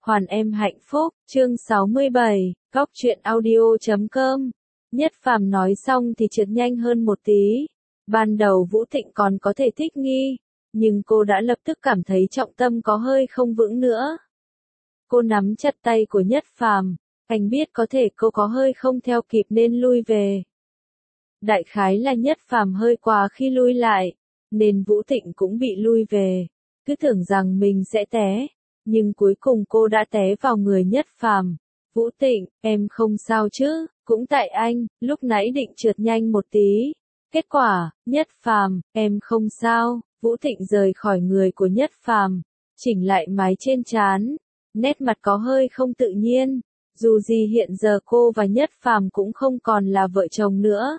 Hoàn em hạnh phúc, chương 67, Góc truyện audio.com. Nhất Phàm nói xong thì trượt nhanh hơn một tí. Ban đầu Vũ Thịnh còn có thể thích nghi, nhưng cô đã lập tức cảm thấy trọng tâm có hơi không vững nữa. Cô nắm chặt tay của Nhất Phàm, anh biết có thể cô có hơi không theo kịp nên lui về. Đại khái là Nhất Phàm hơi quá khi lui lại, nên Vũ Thịnh cũng bị lui về, cứ tưởng rằng mình sẽ té. Nhưng cuối cùng cô đã té vào người Nhất Phàm. Vũ Thịnh, em không sao chứ, cũng tại anh, lúc nãy định trượt nhanh một tí. Kết quả, Nhất Phàm, em không sao. Vũ Thịnh rời khỏi người của Nhất Phàm, chỉnh lại mái trên trán, nét mặt có hơi không tự nhiên. Dù gì hiện giờ cô và Nhất Phàm cũng không còn là vợ chồng nữa.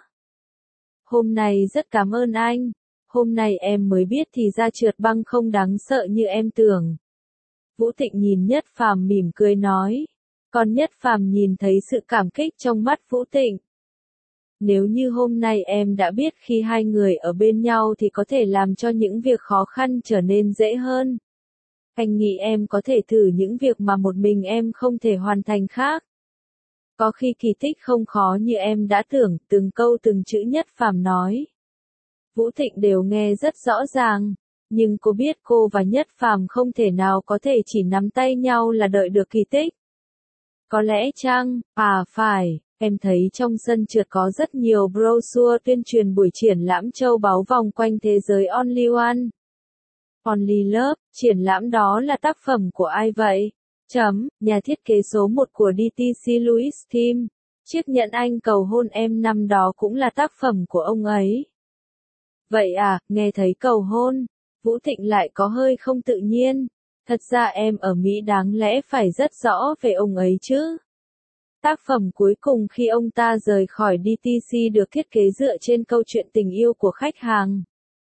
Hôm nay rất cảm ơn anh. Hôm nay em mới biết thì ra trượt băng không đáng sợ như em tưởng. Vũ Thịnh nhìn Nhất Phàm mỉm cười nói. Còn Nhất Phàm nhìn thấy sự cảm kích trong mắt Vũ Thịnh. Nếu như hôm nay em đã biết khi hai người ở bên nhau thì có thể làm cho những việc khó khăn trở nên dễ hơn. Anh nghĩ em có thể thử những việc mà một mình em không thể hoàn thành khác. Có khi kỳ tích không khó như em đã tưởng, từng câu từng chữ Nhất Phàm nói. Vũ Thịnh đều nghe rất rõ ràng. Nhưng cô biết cô và Nhất Phàm không thể nào có thể chỉ nắm tay nhau là đợi được kỳ tích. Có lẽ chăng, phải, em thấy trong sân trượt có rất nhiều brochure tuyên truyền buổi triển lãm châu báu vòng quanh thế giới Only One. Only Love, triển lãm đó là tác phẩm của ai vậy? Nhà thiết kế số 1 của DTC Louis Tim. Chiếc nhẫn anh cầu hôn em năm đó cũng là tác phẩm của ông ấy. Vậy à, nghe thấy cầu hôn. Vũ Thịnh lại có hơi không tự nhiên. Thật ra em ở Mỹ đáng lẽ phải rất rõ về ông ấy chứ. Tác phẩm cuối cùng khi ông ta rời khỏi DTC được thiết kế dựa trên câu chuyện tình yêu của khách hàng.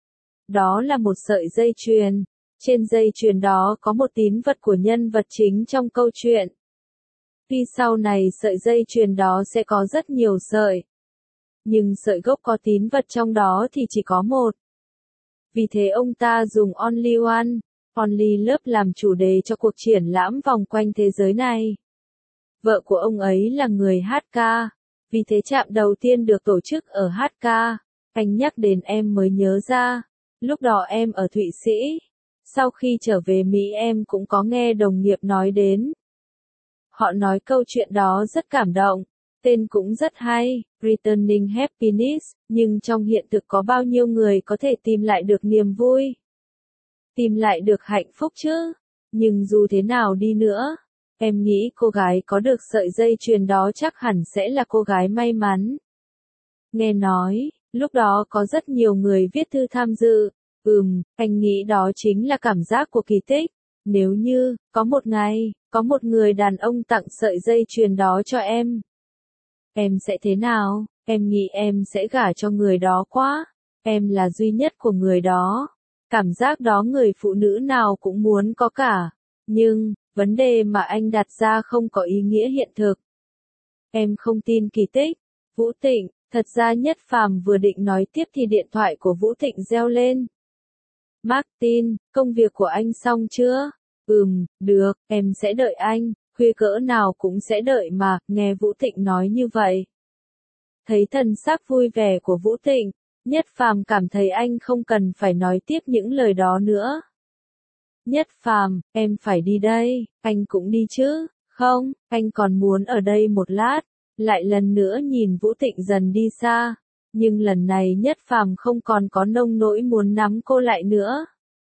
Đó là một sợi dây chuyền. Trên dây chuyền đó có một tín vật của nhân vật chính trong câu chuyện. Tuy sau này sợi dây chuyền đó sẽ có rất nhiều sợi. Nhưng sợi gốc có tín vật trong đó thì chỉ có một. Vì thế ông ta dùng Only One, Only Love làm chủ đề cho cuộc triển lãm vòng quanh thế giới này. Vợ của ông ấy là người hát ca, vì thế trạm đầu tiên được tổ chức ở hát ca. Anh nhắc đến em mới nhớ ra, lúc đó em ở Thụy Sĩ. Sau khi trở về Mỹ em cũng có nghe đồng nghiệp nói đến. Họ nói câu chuyện đó rất cảm động. Tên cũng rất hay, Returning Happiness, nhưng trong hiện thực có bao nhiêu người có thể tìm lại được niềm vui? Tìm lại được hạnh phúc chứ? Nhưng dù thế nào đi nữa, em nghĩ cô gái có được sợi dây chuyền đó chắc hẳn sẽ là cô gái may mắn. Nghe nói, lúc đó có rất nhiều người viết thư tham dự. Anh nghĩ đó chính là cảm giác của kỳ tích. Nếu như, có một ngày, có một người đàn ông tặng sợi dây chuyền đó cho em sẽ thế nào? Em nghĩ em sẽ gả cho người đó quá. Em là duy nhất của người đó. Cảm giác đó người phụ nữ nào cũng muốn có cả. Nhưng, vấn đề mà anh đặt ra không có ý nghĩa hiện thực. Em không tin kỳ tích. Vũ Thịnh, thật ra Nhất Phàm vừa định nói tiếp thì điện thoại của Vũ Thịnh reo lên. Martin, công việc của anh xong chưa? Được, em sẽ đợi anh. Khuya cỡ nào cũng sẽ đợi mà, nghe Vũ Thịnh nói như vậy. Thấy thần sắc vui vẻ của Vũ Thịnh, Nhất Phàm cảm thấy anh không cần phải nói tiếp những lời đó nữa. Nhất Phàm, em phải đi đây, anh cũng đi chứ? Không, anh còn muốn ở đây một lát. Lại lần nữa nhìn Vũ Thịnh dần đi xa, nhưng lần này Nhất Phàm không còn có nông nỗi muốn nắm cô lại nữa.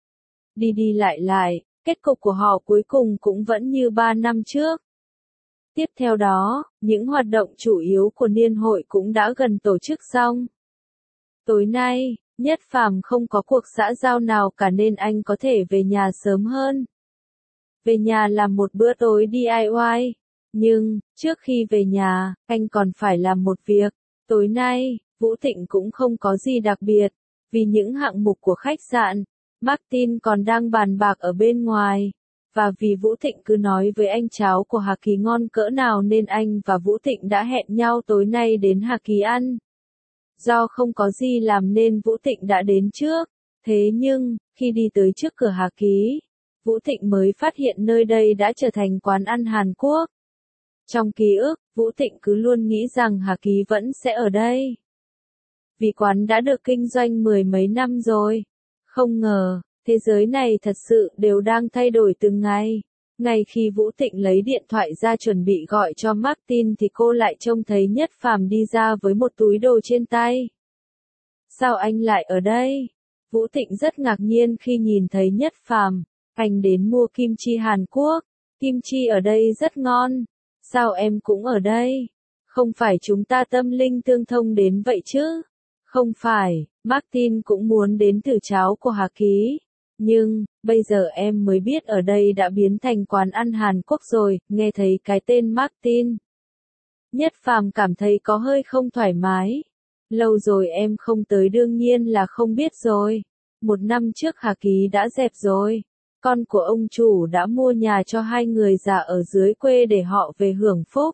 Đi đi lại. Kết cục của họ cuối cùng cũng vẫn như 3 năm trước. Tiếp theo đó, những hoạt động chủ yếu của niên hội cũng đã gần tổ chức xong. Tối nay, Nhất Phàm không có cuộc xã giao nào cả nên anh có thể về nhà sớm hơn. Về nhà làm một bữa tối DIY. Nhưng, trước khi về nhà, anh còn phải làm một việc. Tối nay, Vũ Thịnh cũng không có gì đặc biệt. Vì những hạng mục của khách sạn, Martin còn đang bàn bạc ở bên ngoài. Và vì Vũ Thịnh cứ nói với anh cháo của Hà Kỳ ngon cỡ nào nên anh và Vũ Thịnh đã hẹn nhau tối nay đến Hà Kỳ ăn. Do không có gì làm nên Vũ Thịnh đã đến trước. Thế nhưng, khi đi tới trước cửa Hà Kỳ, Vũ Thịnh mới phát hiện nơi đây đã trở thành quán ăn Hàn Quốc. Trong ký ức, Vũ Thịnh cứ luôn nghĩ rằng Hà Ký vẫn sẽ ở đây. Vì quán đã được kinh doanh mười mấy năm rồi. Không ngờ, thế giới này thật sự đều đang thay đổi từng ngày. Ngay khi Vũ Thịnh lấy điện thoại ra chuẩn bị gọi cho Martin thì cô lại trông thấy Nhất Phàm đi ra với một túi đồ trên tay. Sao anh lại ở đây? Vũ Thịnh rất ngạc nhiên khi nhìn thấy Nhất Phàm. Anh đến mua kim chi Hàn Quốc. Kim chi ở đây rất ngon. Sao em cũng ở đây? Không phải chúng ta tâm linh tương thông đến vậy chứ? Không phải, Martin cũng muốn đến thử cháo của Hà Ký. Nhưng, bây giờ em mới biết ở đây đã biến thành quán ăn Hàn Quốc rồi, nghe thấy cái tên Martin. Nhất Phàm cảm thấy có hơi không thoải mái. Lâu rồi em không tới đương nhiên là không biết rồi. 1 năm trước Hà Ký đã dẹp rồi. Con của ông chủ đã mua nhà cho 2 người già ở dưới quê để họ về hưởng phúc.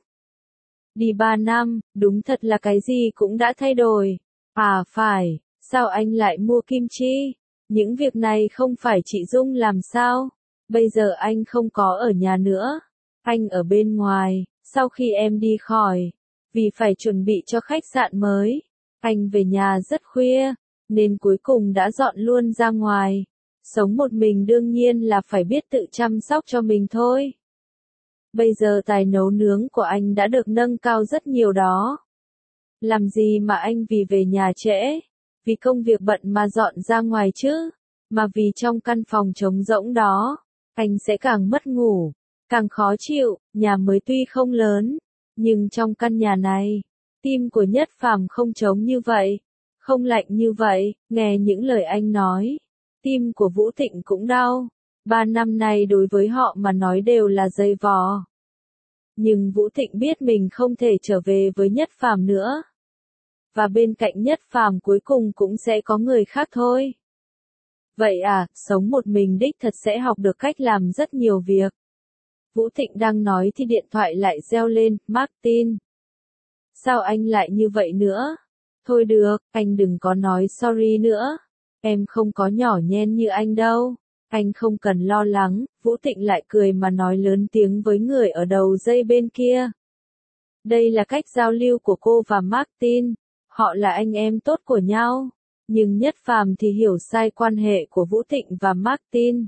Đi 3 năm, đúng thật là cái gì cũng đã thay đổi. À phải, sao anh lại mua kim chi? Những việc này không phải chị Dung làm sao? Bây giờ anh không có ở nhà nữa. Anh ở bên ngoài, sau khi em đi khỏi. Vì phải chuẩn bị cho khách sạn mới. Anh về nhà rất khuya, nên cuối cùng đã dọn luôn ra ngoài. Sống một mình đương nhiên là phải biết tự chăm sóc cho mình thôi. Bây giờ tài nấu nướng của anh đã được nâng cao rất nhiều đó. Làm gì mà anh vì về nhà trễ? Vì công việc bận mà dọn ra ngoài chứ? Mà vì trong căn phòng trống rỗng đó, anh sẽ càng mất ngủ, càng khó chịu. Nhà mới tuy không lớn, nhưng trong căn nhà này, tim của Nhất Phàm không trống như vậy, không lạnh như vậy. Nghe những lời anh nói, tim của Vũ Thịnh cũng đau. 3 năm nay đối với họ mà nói đều là dày vò. Nhưng Vũ Thịnh biết mình không thể trở về với Nhất Phàm nữa. Và bên cạnh Nhất Phàm cuối cùng cũng sẽ có người khác thôi. Vậy à, sống một mình đích thật sẽ học được cách làm rất nhiều việc. Vũ Thịnh đang nói thì điện thoại lại reo lên. Martin. Sao anh lại như vậy nữa? Thôi được, anh đừng có nói sorry nữa. Em không có nhỏ nhen như anh đâu. Anh không cần lo lắng. Vũ Thịnh lại cười mà nói lớn tiếng với người ở đầu dây bên kia. Đây là cách giao lưu của cô và Martin. Họ là anh em tốt của nhau. Nhưng Nhất Phàm thì hiểu sai quan hệ của Vũ Thịnh và Martin.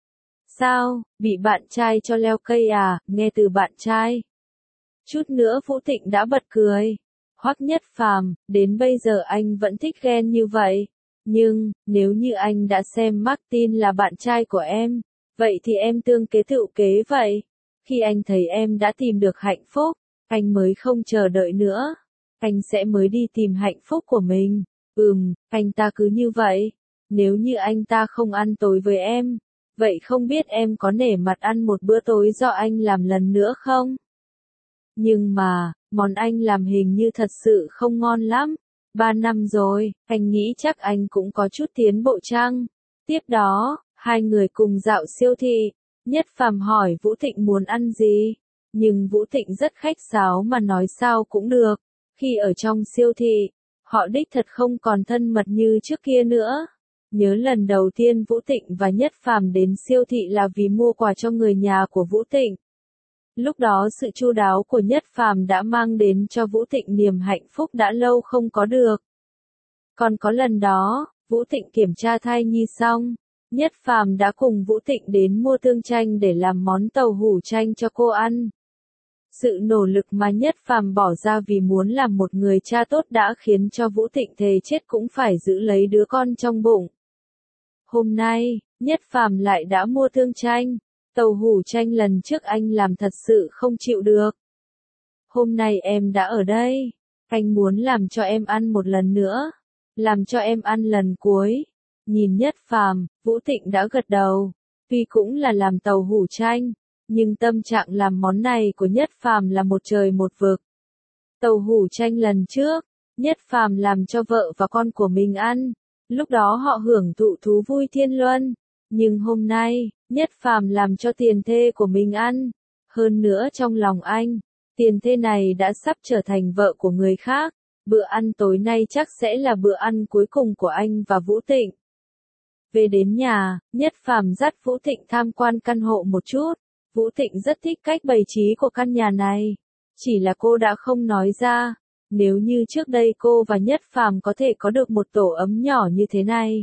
Sao, bị bạn trai cho leo cây à? Nghe từ bạn trai. Chút nữa Vũ Thịnh đã bật cười. Hoắc Nhất Phàm, đến bây giờ anh vẫn thích ghen như vậy. Nhưng, nếu như anh đã xem Martin là bạn trai của em, vậy thì em tương kế tựu kế vậy. Khi anh thấy em đã tìm được hạnh phúc, anh mới không chờ đợi nữa. Anh sẽ mới đi tìm hạnh phúc của mình. Anh ta cứ như vậy. Nếu như anh ta không ăn tối với em, vậy không biết em có nể mặt ăn một bữa tối do anh làm lần nữa không? Nhưng mà, món anh làm hình như thật sự không ngon lắm. 3 năm rồi, anh nghĩ chắc anh cũng có chút tiến bộ chăng? Tiếp đó, 2 người cùng dạo siêu thị. Nhất Phàm hỏi Vũ Thịnh muốn ăn gì? Nhưng Vũ Thịnh rất khách sáo mà nói sao cũng được. Khi ở trong siêu thị, họ đích thật không còn thân mật như trước kia nữa. Nhớ lần đầu tiên Vũ Thịnh và Nhất Phàm đến siêu thị là vì mua quà cho người nhà của Vũ Thịnh. Lúc đó sự chu đáo của Nhất Phàm đã mang đến cho Vũ Thịnh niềm hạnh phúc đã lâu không có được. Còn có lần đó, Vũ Thịnh kiểm tra thai nhi xong, Nhất Phàm đã cùng Vũ Thịnh đến mua tương chanh để làm món tàu hủ chanh cho cô ăn. Sự nỗ lực mà Nhất Phàm bỏ ra vì muốn làm một người cha tốt đã khiến cho Vũ Thịnh thề chết cũng phải giữ lấy đứa con trong bụng. Hôm nay, Nhất Phàm lại đã mua tương chanh. Tàu hủ chanh lần trước anh làm thật sự không chịu được. Hôm nay em đã ở đây. Anh muốn làm cho em ăn một lần nữa. Làm cho em ăn lần cuối. Nhìn Nhất Phàm, Vũ Thịnh đã gật đầu. Tuy cũng là làm tàu hủ chanh, nhưng tâm trạng làm món này của Nhất Phàm là một trời một vực. Tàu hủ chanh lần trước, Nhất Phàm làm cho vợ và con của mình ăn. Lúc đó họ hưởng thụ thú vui thiên luân. Nhưng hôm nay, Nhất Phàm làm cho tiền thê của mình ăn. Hơn nữa trong lòng anh, tiền thê này đã sắp trở thành vợ của người khác. Bữa ăn tối nay chắc sẽ là bữa ăn cuối cùng của anh và Vũ Thịnh. Về đến nhà, Nhất Phàm dắt Vũ Thịnh tham quan căn hộ một chút. Vũ Thịnh rất thích cách bày trí của căn nhà này. Chỉ là cô đã không nói ra. Nếu như trước đây cô và Nhất Phàm có thể có được một tổ ấm nhỏ như thế này,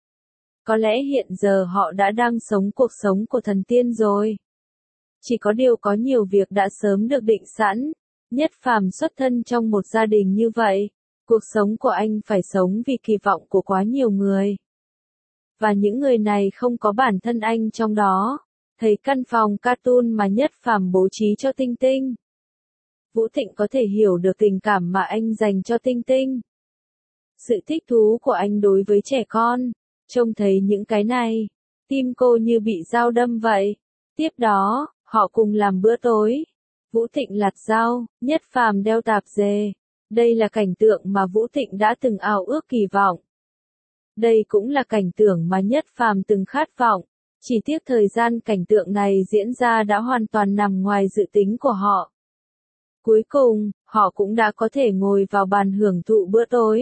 có lẽ hiện giờ họ đã đang sống cuộc sống của thần tiên rồi. Chỉ có điều có nhiều việc đã sớm được định sẵn. Nhất Phàm xuất thân trong một gia đình như vậy, cuộc sống của anh phải sống vì kỳ vọng của quá nhiều người. Và những người này không có bản thân anh trong đó. Thấy căn phòng cartoon mà Nhất Phàm bố trí cho Tinh Tinh, Vũ Thịnh có thể hiểu được tình cảm mà anh dành cho Tinh Tinh. Sự thích thú của anh đối với trẻ con. Trông thấy những cái này, tim cô như bị dao đâm vậy. Tiếp đó, họ cùng làm bữa tối. Vũ Thịnh lặt rau, Nhất Phàm đeo tạp dề. Đây là cảnh tượng mà Vũ Thịnh đã từng ao ước kỳ vọng. Đây cũng là cảnh tượng mà Nhất Phàm từng khát vọng. Chỉ tiếc thời gian cảnh tượng này diễn ra đã hoàn toàn nằm ngoài dự tính của họ. Cuối cùng, họ cũng đã có thể ngồi vào bàn hưởng thụ bữa tối.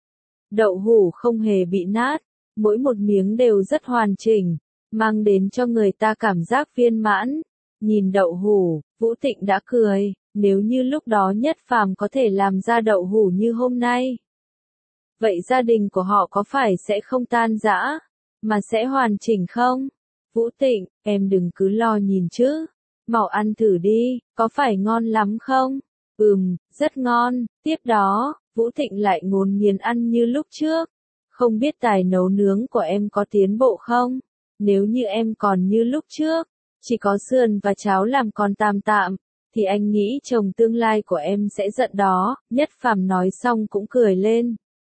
Đậu hũ không hề bị nát, mỗi một miếng đều rất hoàn chỉnh, mang đến cho người ta cảm giác viên mãn. Nhìn đậu hũ, Vũ Thịnh đã cười, nếu như lúc đó Nhất Phàm có thể làm ra đậu hũ như hôm nay, vậy gia đình của họ có phải sẽ không tan rã, mà sẽ hoàn chỉnh không? Vũ Thịnh, em đừng cứ lo nhìn chứ. Mau ăn thử đi, có phải ngon lắm không? Rất ngon. Tiếp đó, Vũ Thịnh lại ngốn nghiến ăn như lúc trước. Không biết tài nấu nướng của em có tiến bộ không? Nếu như em còn như lúc trước, chỉ có sườn và cháo làm còn tạm tạm, thì anh nghĩ chồng tương lai của em sẽ giận đó. Nhất Phàm nói xong cũng cười lên.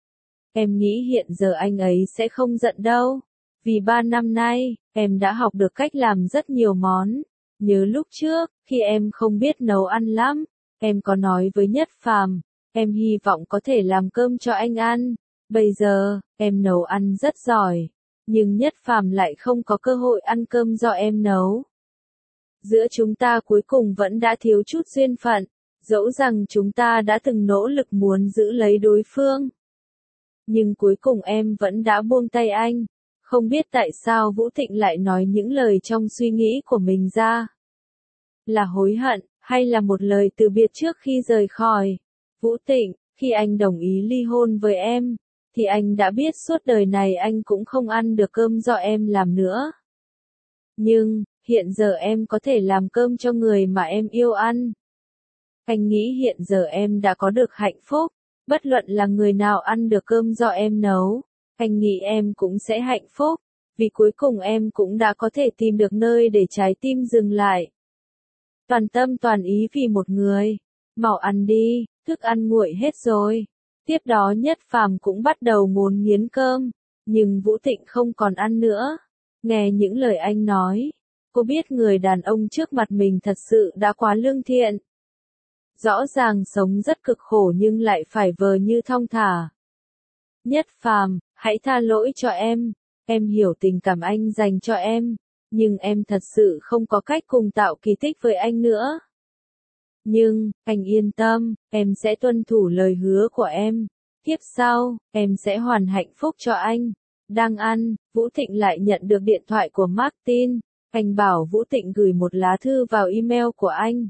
Em nghĩ hiện giờ anh ấy sẽ không giận đâu. Vì 3 năm nay, em đã học được cách làm rất nhiều món. Nhớ lúc trước, khi em không biết nấu ăn lắm, em có nói với Nhất Phàm, em hy vọng có thể làm cơm cho anh ăn. Bây giờ, em nấu ăn rất giỏi, nhưng Nhất Phàm lại không có cơ hội ăn cơm do em nấu. Giữa chúng ta cuối cùng vẫn đã thiếu chút duyên phận, dẫu rằng chúng ta đã từng nỗ lực muốn giữ lấy đối phương. Nhưng cuối cùng em vẫn đã buông tay anh. Không biết tại sao Vũ Thịnh lại nói những lời trong suy nghĩ của mình ra. Là hối hận, hay là một lời từ biệt trước khi rời khỏi? Vũ Thịnh, khi anh đồng ý ly hôn với em, thì anh đã biết suốt đời này anh cũng không ăn được cơm do em làm nữa. Nhưng, hiện giờ em có thể làm cơm cho người mà em yêu ăn. Anh nghĩ hiện giờ em đã có được hạnh phúc, bất luận là người nào ăn được cơm do em nấu. Anh nghĩ em cũng sẽ hạnh phúc, vì cuối cùng em cũng đã có thể tìm được nơi để trái tim dừng lại. Toàn tâm toàn ý vì một người. Mau ăn đi, thức ăn nguội hết rồi. Tiếp đó Nhất Phàm cũng bắt đầu ngốn nghiến cơm, nhưng Vũ Thịnh không còn ăn nữa. Nghe những lời anh nói, cô biết người đàn ông trước mặt mình thật sự đã quá lương thiện. Rõ ràng sống rất cực khổ nhưng lại phải vờ như thong thả. Nhất Phàm, hãy tha lỗi cho em hiểu tình cảm anh dành cho em, nhưng em thật sự không có cách cùng tạo kỳ tích với anh nữa. Nhưng, anh yên tâm, em sẽ tuân thủ lời hứa của em. Tiếp sau, em sẽ hoàn hạnh phúc cho anh. Đang ăn, Vũ Thịnh lại nhận được điện thoại của Martin. Anh bảo Vũ Thịnh gửi một lá thư vào email của anh.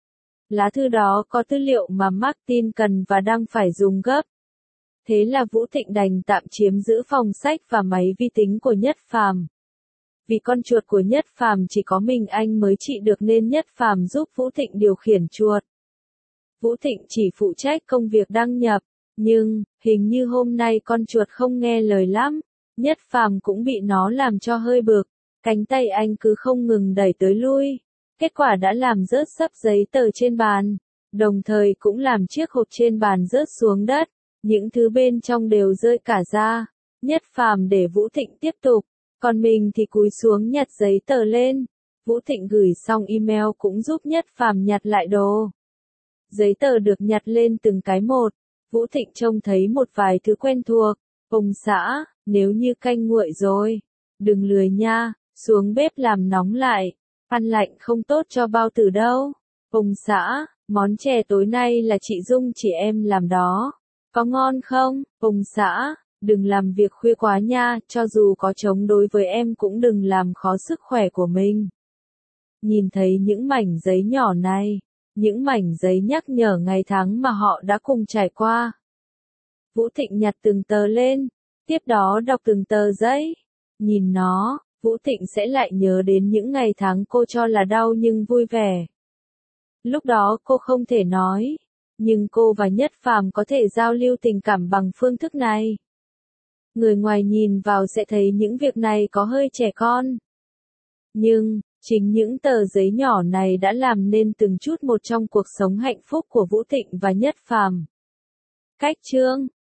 Lá thư đó có tư liệu mà Martin cần và đang phải dùng gấp. Thế là Vũ Thịnh đành tạm chiếm giữ phòng sách và máy vi tính của Nhất Phàm. Vì con chuột của Nhất Phàm chỉ có mình anh mới trị được nên Nhất Phàm giúp Vũ Thịnh điều khiển chuột. Vũ Thịnh chỉ phụ trách công việc đăng nhập, nhưng, hình như hôm nay con chuột không nghe lời lắm. Nhất Phàm cũng bị nó làm cho hơi bực, cánh tay anh cứ không ngừng đẩy tới lui. Kết quả đã làm rớt xấp giấy tờ trên bàn, đồng thời cũng làm chiếc hộp trên bàn rớt xuống đất. Những thứ bên trong đều rơi cả ra. Nhất Phàm để Vũ Thịnh tiếp tục, còn mình thì cúi xuống nhặt giấy tờ lên. Vũ Thịnh gửi xong email cũng giúp Nhất Phàm nhặt lại đồ. Giấy tờ được nhặt lên từng cái một. Vũ Thịnh trông thấy một vài thứ quen thuộc. Ông xã, nếu như canh nguội rồi, đừng lười nha, xuống bếp làm nóng lại. Ăn lạnh không tốt cho bao tử đâu. Ông xã, món chè tối nay là chị Dung chị em làm đó. Có ngon không? Ông xã, Đừng làm việc khuya quá nha, cho dù có chống đối với em cũng đừng làm khó sức khỏe của mình. Nhìn thấy những mảnh giấy nhỏ này, những mảnh giấy nhắc nhở ngày tháng mà họ đã cùng trải qua. Vũ Thịnh nhặt từng tờ lên, tiếp đó đọc từng tờ giấy. Nhìn nó, Vũ Thịnh sẽ lại nhớ đến những ngày tháng cô cho là đau nhưng vui vẻ. Lúc đó cô không thể nói, nhưng cô và Nhất Phàm có thể giao lưu tình cảm bằng phương thức này. Người ngoài nhìn vào sẽ thấy những việc này có hơi trẻ con. Nhưng, chính những tờ giấy nhỏ này đã làm nên từng chút một trong cuộc sống hạnh phúc của Vũ Thịnh và Nhất Phàm. Cách chương